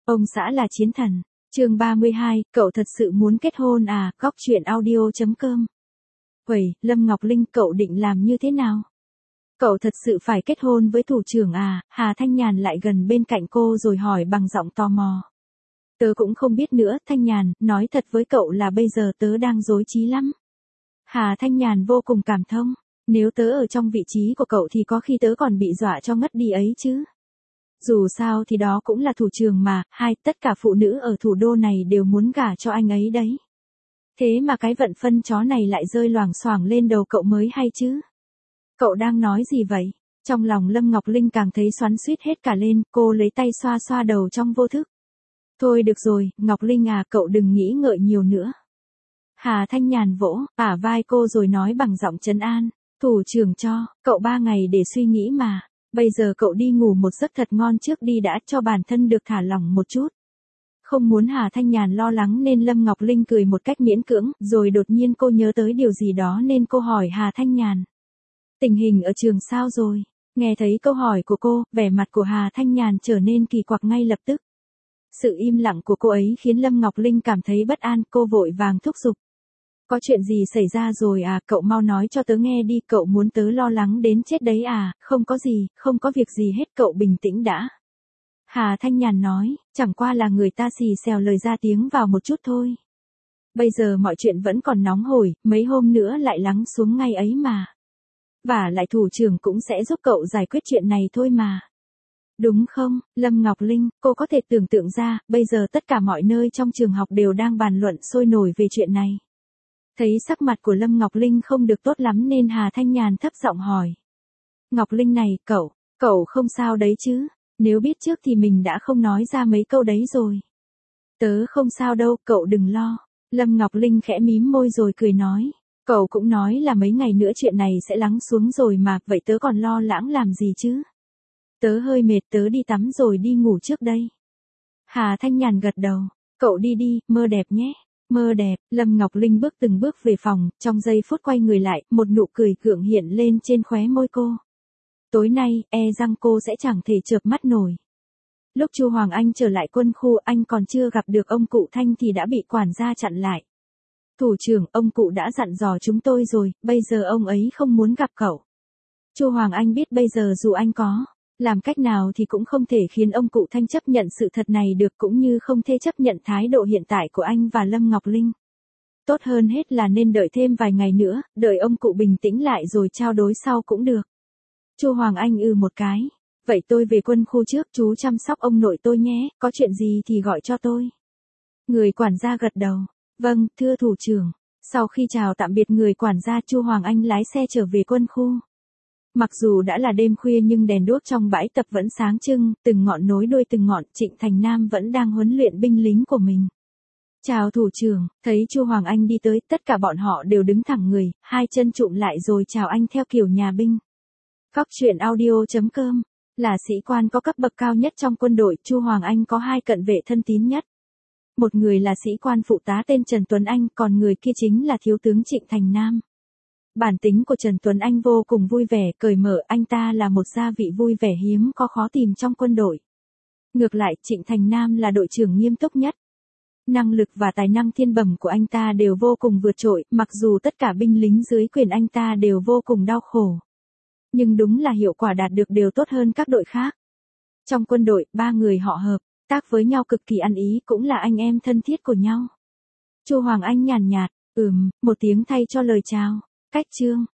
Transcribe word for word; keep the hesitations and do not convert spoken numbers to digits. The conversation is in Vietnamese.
Ông xã là chiến thần. Chương ba mươi hai, cậu thật sự muốn kết hôn à? Góc truyện audio chấm com. Uầy, Lâm Ngọc Linh, cậu định làm như thế nào? Cậu thật sự phải kết hôn với thủ trưởng à? Hà Thanh Nhàn lại gần bên cạnh cô rồi hỏi bằng giọng tò mò. Tớ cũng không biết nữa, Thanh Nhàn, nói thật với cậu là bây giờ tớ đang rối trí lắm. Hà Thanh Nhàn vô cùng cảm thông. Nếu tớ ở trong vị trí của cậu thì có khi tớ còn bị dọa cho ngất đi ấy chứ. Dù sao thì đó cũng là thủ trưởng mà, hai, tất cả phụ nữ ở thủ đô này đều muốn gả cho anh ấy đấy. Thế mà cái vận phân chó này lại rơi loảng xoảng lên đầu cậu mới hay chứ. Cậu đang nói gì vậy? Trong lòng Lâm Ngọc Linh càng thấy xoắn xuýt hết cả lên, cô lấy tay xoa xoa đầu trong vô thức. Thôi được rồi, Ngọc Linh à, cậu đừng nghĩ ngợi nhiều nữa. Hà Thanh Nhàn vỗ bả vai cô rồi nói bằng giọng trấn an. Thủ trưởng cho cậu ba ngày để suy nghĩ mà. Bây giờ cậu đi ngủ một giấc thật ngon trước đi đã, cho bản thân được thả lỏng một chút. Không muốn Hà Thanh Nhàn lo lắng nên Lâm Ngọc Linh cười một cách miễn cưỡng, rồi đột nhiên cô nhớ tới điều gì đó nên cô hỏi Hà Thanh Nhàn. Tình hình ở trường sao rồi? Nghe thấy câu hỏi của cô, vẻ mặt của Hà Thanh Nhàn trở nên kỳ quặc ngay lập tức. Sự im lặng của cô ấy khiến Lâm Ngọc Linh cảm thấy bất an, cô vội vàng thúc giục. Có chuyện gì xảy ra rồi à, cậu mau nói cho tớ nghe đi, cậu muốn tớ lo lắng đến chết đấy à? Không có gì, không có việc gì hết, cậu bình tĩnh đã. Hà Thanh Nhàn nói, chẳng qua là người ta xì xèo lời ra tiếng vào một chút thôi. Bây giờ mọi chuyện vẫn còn nóng hổi, mấy hôm nữa lại lắng xuống ngay ấy mà. Và lại thủ trưởng cũng sẽ giúp cậu giải quyết chuyện này thôi mà. Đúng không, Lâm Ngọc Linh, cô có thể tưởng tượng ra, bây giờ tất cả mọi nơi trong trường học đều đang bàn luận sôi nổi về chuyện này. Thấy sắc mặt của Lâm Ngọc Linh không được tốt lắm nên Hà Thanh Nhàn thấp giọng hỏi. Ngọc Linh này, cậu, cậu không sao đấy chứ? Nếu biết trước thì mình đã không nói ra mấy câu đấy rồi. Tớ không sao đâu, cậu đừng lo. Lâm Ngọc Linh khẽ mím môi rồi cười nói. Cậu cũng nói là mấy ngày nữa chuyện này sẽ lắng xuống rồi mà, vậy tớ còn lo lắng làm gì chứ? Tớ hơi mệt, tớ đi tắm rồi đi ngủ trước đây. Hà Thanh Nhàn gật đầu. Cậu đi đi, mơ đẹp nhé. Mơ đẹp, Lâm Ngọc Linh bước từng bước về phòng, trong giây phút quay người lại, một nụ cười gượng hiện lên trên khóe môi cô. Tối nay, e rằng cô sẽ chẳng thể chợp mắt nổi. Lúc Chu Hoàng Anh trở lại quân khu, anh còn chưa gặp được ông cụ Thanh thì đã bị quản gia chặn lại. Thủ trưởng, ông cụ đã dặn dò chúng tôi rồi, bây giờ ông ấy không muốn gặp cậu. Chu Hoàng Anh biết bây giờ dù anh có làm cách nào thì cũng không thể khiến ông cụ Thanh chấp nhận sự thật này được, cũng như không thể chấp nhận thái độ hiện tại của anh và Lâm Ngọc Linh. Tốt hơn hết là nên đợi thêm vài ngày nữa, đợi ông cụ bình tĩnh lại rồi trao đổi sau cũng được. Chu Hoàng Anh ư một cái. Vậy tôi về quân khu trước, chú chăm sóc ông nội tôi nhé, có chuyện gì thì gọi cho tôi. Người quản gia gật đầu. Vâng, thưa thủ trưởng. Sau khi chào tạm biệt người quản gia, Chu Hoàng Anh lái xe trở về quân khu. Mặc dù đã là đêm khuya nhưng đèn đuốc trong bãi tập vẫn sáng trưng, từng ngọn nối đuôi từng ngọn, Trịnh Thành Nam vẫn đang huấn luyện binh lính của mình. Chào thủ trưởng, thấy Chu Hoàng Anh đi tới, tất cả bọn họ đều đứng thẳng người, hai chân trụm lại rồi chào anh theo kiểu nhà binh. Góc truyện audio chấm com, là sĩ quan có cấp bậc cao nhất trong quân đội, Chu Hoàng Anh có hai cận vệ thân tín nhất. Một người là sĩ quan phụ tá tên Trần Tuấn Anh, còn người kia chính là thiếu tướng Trịnh Thành Nam. Bản tính của Trần Tuấn Anh vô cùng vui vẻ, cởi mở, anh ta là một gia vị vui vẻ hiếm có khó tìm trong quân đội. Ngược lại, Trịnh Thành Nam là đội trưởng nghiêm túc nhất. Năng lực và tài năng thiên bẩm của anh ta đều vô cùng vượt trội, mặc dù tất cả binh lính dưới quyền anh ta đều vô cùng đau khổ. Nhưng đúng là hiệu quả đạt được đều tốt hơn các đội khác. Trong quân đội, ba người họ hợp tác với nhau cực kỳ ăn ý, cũng là anh em thân thiết của nhau. Chu Hoàng Anh nhàn nhạt, ừm, một tiếng thay cho lời chào. Cách chương.